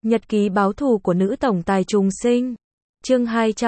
Nhật ký báo thù của nữ tổng tài trùng sinh. Chương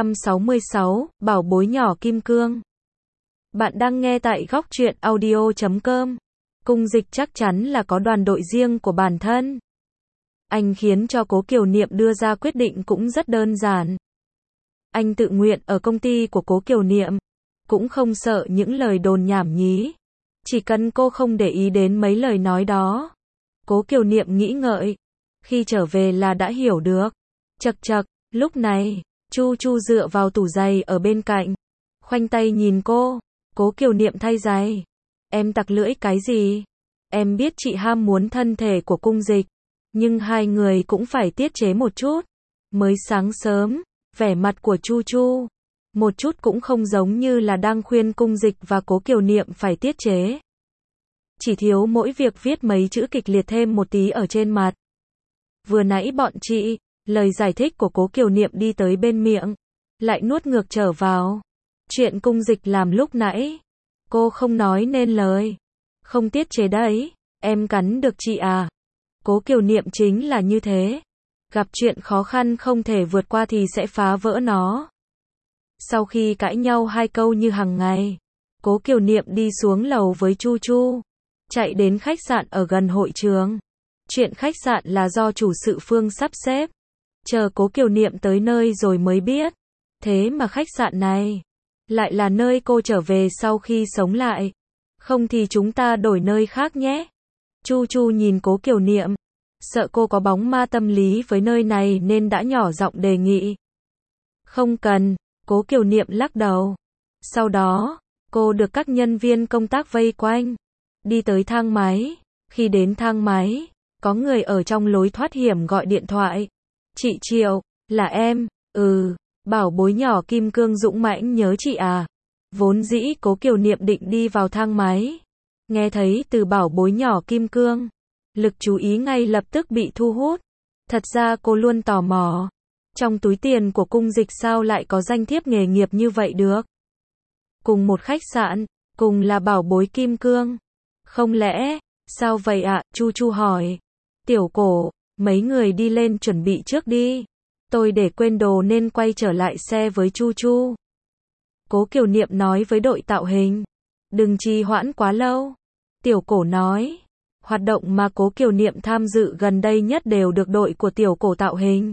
266, Bảo bối nhỏ kim cương. Bạn đang nghe tại góc truyện audio.com. Cung Dịch chắc chắn là có đoàn đội riêng của bản thân. Anh khiến cho Cố Kiều Niệm đưa ra quyết định cũng rất đơn giản. Anh tự nguyện ở công ty của Cố Kiều Niệm, cũng không sợ những lời đồn nhảm nhí. Chỉ cần cô không để ý đến mấy lời nói đó. Cố Kiều Niệm nghĩ ngợi, khi trở về là đã hiểu được. Chậc chậc, lúc này, Chu Chu dựa vào tủ giày ở bên cạnh, khoanh tay nhìn cô. Cố Kiều Niệm thay giày. Em tặc lưỡi cái gì? Em biết chị ham muốn thân thể của Cung Dịch, nhưng hai người cũng phải tiết chế một chút. Mới sáng sớm, vẻ mặt của Chu Chu một chút cũng không giống như là đang khuyên Cung Dịch và Cố Kiều Niệm phải tiết chế. Chỉ thiếu mỗi việc viết mấy chữ kịch liệt thêm một tí ở trên mặt. Vừa nãy bọn chị, lời giải thích của Cố Kiều Niệm đi tới bên miệng, lại nuốt ngược trở vào. Chuyện Cung Dịch làm lúc nãy, cô không nói nên lời. Không tiết chế đấy, em cắn được chị à? Cố Kiều Niệm chính là như thế. Gặp chuyện khó khăn không thể vượt qua thì sẽ phá vỡ nó. Sau khi cãi nhau hai câu như hàng ngày, Cố Kiều Niệm đi xuống lầu với Chu Chu, chạy đến khách sạn ở gần hội trường. Chuyện khách sạn là do chủ sự Phương sắp xếp. Chờ Cố Kiều Niệm tới nơi rồi mới biết. Thế mà khách sạn này lại là nơi cô trở về sau khi sống lại. Không thì chúng ta đổi nơi khác nhé. Chu Chu nhìn Cố Kiều Niệm, sợ cô có bóng ma tâm lý với nơi này nên đã nhỏ giọng đề nghị. Không cần, Cố Kiều Niệm lắc đầu. Sau đó, cô được các nhân viên công tác vây quanh, đi tới thang máy. Khi đến thang máy, có người ở trong lối thoát hiểm gọi điện thoại. Chị Triệu, là em, bảo bối nhỏ kim cương dũng mãnh nhớ chị à. Vốn dĩ Cố Kiều Niệm định đi vào thang máy. Nghe thấy từ bảo bối nhỏ kim cương, lực chú ý ngay lập tức bị thu hút. Thật ra cô luôn tò mò, trong túi tiền của Cung Dịch sao lại có danh thiếp nghề nghiệp như vậy được. Cùng một khách sạn, cùng là bảo bối kim cương. Không lẽ, sao vậy ạ? Chu Chu hỏi. Tiểu Cổ, mấy người đi lên chuẩn bị trước đi. Tôi để quên đồ nên quay trở lại xe với Chu Chu. Cố Kiều Niệm nói với đội tạo hình. Đừng trì hoãn quá lâu. Tiểu Cổ nói. Hoạt động mà Cố Kiều Niệm tham dự gần đây nhất đều được đội của Tiểu Cổ tạo hình.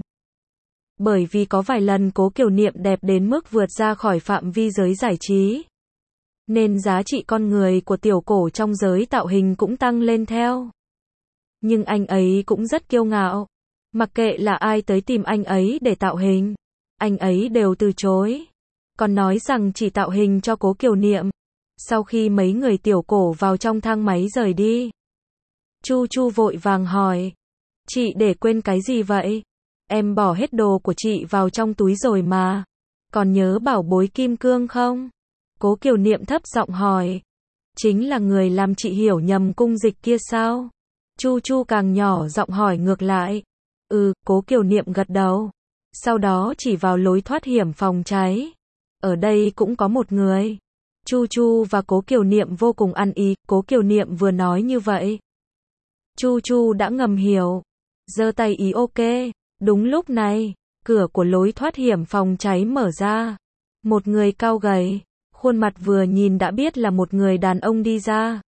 Bởi vì có vài lần Cố Kiều Niệm đẹp đến mức vượt ra khỏi phạm vi giới giải trí, nên giá trị con người của Tiểu Cổ trong giới tạo hình cũng tăng lên theo. Nhưng anh ấy cũng rất kiêu ngạo. Mặc kệ là ai tới tìm anh ấy để tạo hình, anh ấy đều từ chối. Còn nói rằng chỉ tạo hình cho Cố Kiều Niệm. Sau khi mấy người Tiểu Cổ vào trong thang máy rời đi, Chu Chu vội vàng hỏi. Chị để quên cái gì vậy? Em bỏ hết đồ của chị vào trong túi rồi mà. Còn nhớ bảo bối kim cương không? Cố Kiều Niệm thấp giọng hỏi. Chính là người làm chị hiểu nhầm Cung Dịch kia sao? Chu Chu càng nhỏ giọng hỏi ngược lại. Cố Kiều Niệm gật đầu. Sau đó chỉ vào lối thoát hiểm phòng cháy. Ở đây cũng có một người. Chu Chu và Cố Kiều Niệm vô cùng ăn ý. Cố Kiều Niệm vừa nói như vậy, Chu Chu đã ngầm hiểu, giơ tay ý ok. Đúng lúc này, cửa của lối thoát hiểm phòng cháy mở ra. Một người cao gầy, khuôn mặt vừa nhìn đã biết là một người đàn ông đi ra.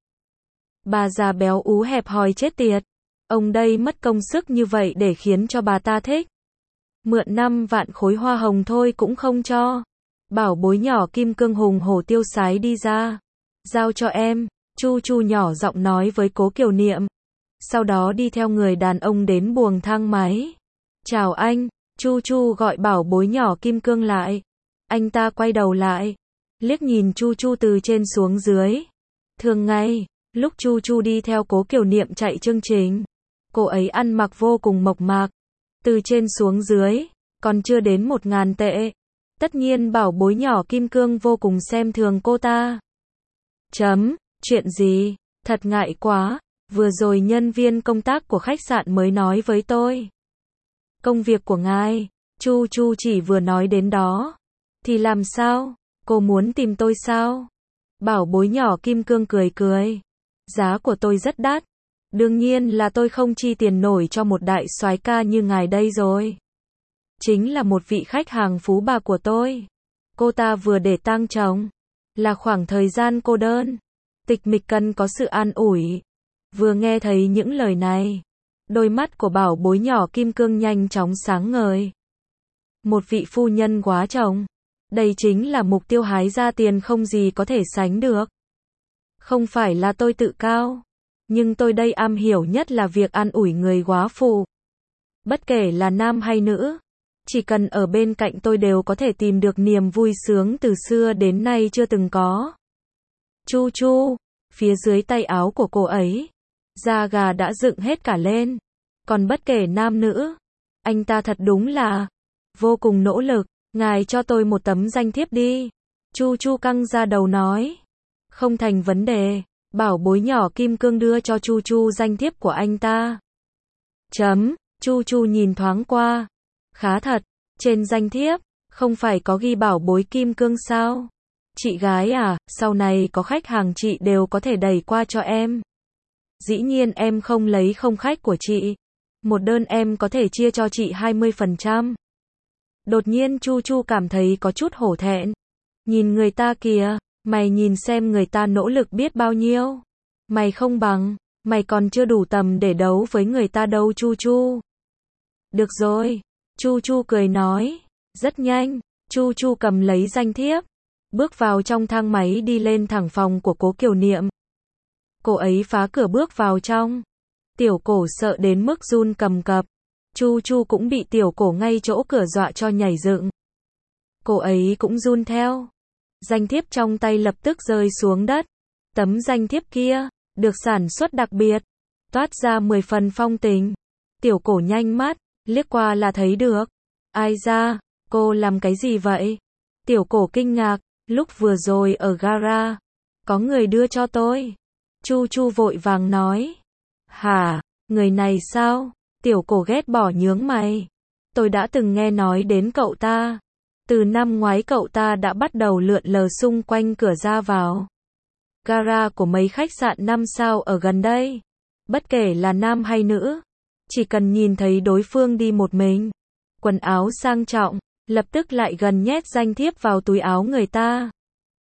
Bà già béo ú hẹp hòi chết tiệt. Ông đây mất công sức như vậy để khiến cho bà ta thích. Mượn 5 vạn khối hoa hồng thôi cũng không cho. Bảo bối nhỏ kim cương hùng hổ tiêu sái đi ra. Giao cho em, Chu Chu nhỏ giọng nói với Cố Kiều Niệm. Sau đó đi theo người đàn ông đến buồng thang máy. Chào anh, Chu Chu gọi bảo bối nhỏ kim cương lại. Anh ta quay đầu lại, liếc nhìn Chu Chu từ trên xuống dưới. Thường ngày, lúc Chu Chu đi theo Cố Kiều Niệm chạy chương trình, cô ấy ăn mặc vô cùng mộc mạc. Từ trên xuống dưới, còn chưa đến 1.000 tệ. Tất nhiên bảo bối nhỏ kim cương vô cùng xem thường cô ta. Chuyện gì? Thật ngại quá. Vừa rồi nhân viên công tác của khách sạn mới nói với tôi. Công việc của ngài, Chu Chu chỉ vừa nói đến đó. Thì làm sao? Cô muốn tìm tôi sao? Bảo bối nhỏ kim cương cười cười. Giá của tôi rất đắt. Đương nhiên là tôi không chi tiền nổi cho một đại soái ca như ngài đây rồi. Chính là một vị khách hàng phú bà của tôi. Cô ta vừa để tang chồng. Là khoảng thời gian cô đơn. Tịch mịch cần có sự an ủi. Vừa nghe thấy những lời này, đôi mắt của bảo bối nhỏ kim cương nhanh chóng sáng ngời. Một vị phu nhân quá chồng. Đây chính là mục tiêu hái ra tiền không gì có thể sánh được. Không phải là tôi tự cao, nhưng tôi đây am hiểu nhất là việc an ủi người góa phụ. Bất kể là nam hay nữ, chỉ cần ở bên cạnh tôi đều có thể tìm được niềm vui sướng từ xưa đến nay chưa từng có. Chu chu, phía dưới tay áo của cô ấy, da gà đã dựng hết cả lên. Còn bất kể nam nữ, anh ta thật đúng là vô cùng nỗ lực. Ngài cho tôi một tấm danh thiếp đi. Chu chu căng ra đầu nói. Không thành vấn đề. Bảo bối nhỏ kim cương đưa cho chu chu danh thiếp của anh ta. Chu chu nhìn thoáng qua. Khá thật. Trên danh thiếp, không phải có ghi bảo bối kim cương sao? Chị gái à, sau này có khách hàng chị đều có thể đẩy qua cho em. Dĩ nhiên em không lấy không khách của chị. Một đơn em có thể chia cho chị 20%. Đột nhiên Chu Chu cảm thấy có chút hổ thẹn. Nhìn người ta kìa, mày nhìn xem người ta nỗ lực biết bao nhiêu. Mày không bằng, mày còn chưa đủ tầm để đấu với người ta đâu Chu Chu. Được rồi, Chu Chu cười nói. Rất nhanh, Chu Chu cầm lấy danh thiếp, bước vào trong thang máy đi lên thẳng phòng của Cố Kiều Niệm. Cô ấy phá cửa bước vào trong. Tiểu Cổ sợ đến mức run cầm cập. Chu Chu cũng bị Tiểu Cổ ngay chỗ cửa dọa cho nhảy dựng. Cô ấy cũng run theo. Danh thiếp trong tay lập tức rơi xuống đất. Tấm danh thiếp kia, được sản xuất đặc biệt, toát ra 10 phần phong tình. Tiểu Cổ nhanh mắt, liếc qua là thấy được. Ai da, cô làm cái gì vậy? Tiểu Cổ kinh ngạc, lúc vừa rồi ở gara, có người đưa cho tôi. Chu Chu vội vàng nói. Hả, người này sao? Tiểu Cổ ghét bỏ nhướng mày. Tôi đã từng nghe nói đến cậu ta. Từ năm ngoái cậu ta đã bắt đầu lượn lờ xung quanh cửa ra vào gara của mấy khách sạn 5 sao ở gần đây. Bất kể là nam hay nữ, chỉ cần nhìn thấy đối phương đi một mình, quần áo sang trọng, lập tức lại gần nhét danh thiếp vào túi áo người ta.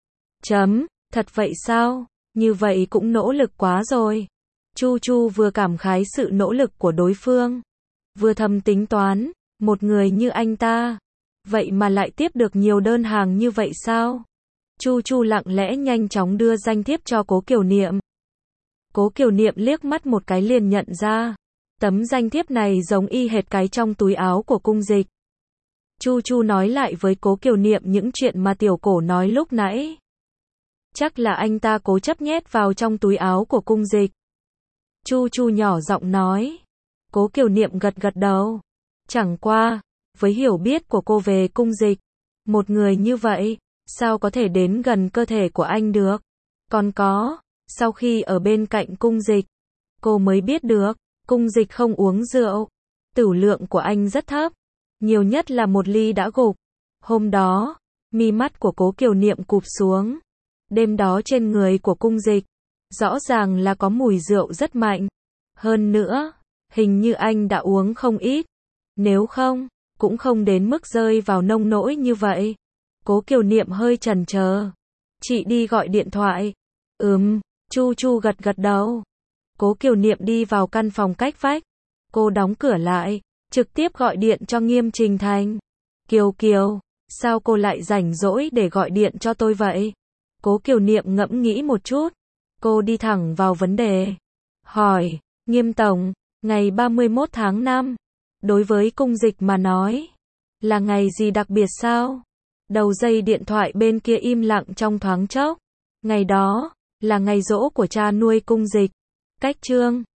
Thật vậy sao? Như vậy cũng nỗ lực quá rồi. Chu Chu vừa cảm khái sự nỗ lực của đối phương, vừa thầm tính toán, một người như anh ta, vậy mà lại tiếp được nhiều đơn hàng như vậy sao? Chu Chu lặng lẽ nhanh chóng đưa danh thiếp cho Cố Kiều Niệm. Cố Kiều Niệm liếc mắt một cái liền nhận ra, tấm danh thiếp này giống y hệt cái trong túi áo của Cung Dịch. Chu Chu nói lại với Cố Kiều Niệm những chuyện mà Tiểu Cổ nói lúc nãy. Chắc là anh ta cố chấp nhét vào trong túi áo của Cung Dịch. Chu Chu nhỏ giọng nói. Cố Kiều Niệm gật gật đầu. Chẳng qua, với hiểu biết của cô về Cung Dịch, một người như vậy, sao có thể đến gần cơ thể của anh được? Còn có, sau khi ở bên cạnh Cung Dịch, cô mới biết được, Cung Dịch không uống rượu. Tửu lượng của anh rất thấp, nhiều nhất là một ly đã gục. Hôm đó, mi mắt của Cố Kiều Niệm cụp xuống. Đêm đó trên người của Cung Dịch, rõ ràng là có mùi rượu rất mạnh. Hơn nữa, hình như anh đã uống không ít. Nếu không, cũng không đến mức rơi vào nông nỗi như vậy. Cố Kiều Niệm hơi chần chờ. Chị đi gọi điện thoại. Chu Chu gật gật đầu. Cố Kiều Niệm đi vào căn phòng cách vách. Cô đóng cửa lại, trực tiếp gọi điện cho Nghiêm Trình Thành. Kiều Kiều, sao cô lại rảnh rỗi để gọi điện cho tôi vậy? Cố Kiều Niệm ngẫm nghĩ một chút. Cô đi thẳng vào vấn đề. Hỏi, Nghiêm Tổng, ngày 31 tháng 5, đối với Cung Dịch mà nói, là ngày gì đặc biệt sao? Đầu dây điện thoại bên kia im lặng trong thoáng chốc. Ngày đó, là ngày giỗ của cha nuôi Cung Dịch. Cách chương